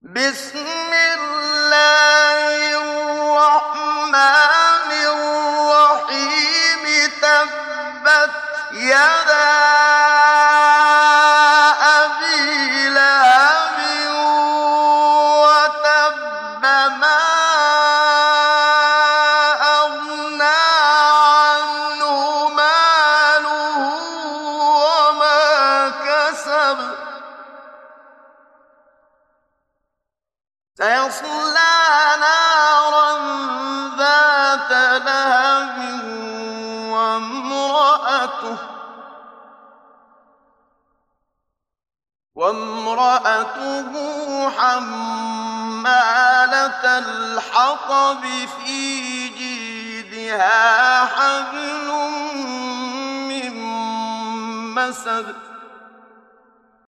بسم الله الرحمن الرحيم تبت يدا أبي لهب وتب ما أغنى عنه ماله وما كسب سيصلى نارا ذات لهب وامرأته حمالة الحطب في جيدها حبل من مسد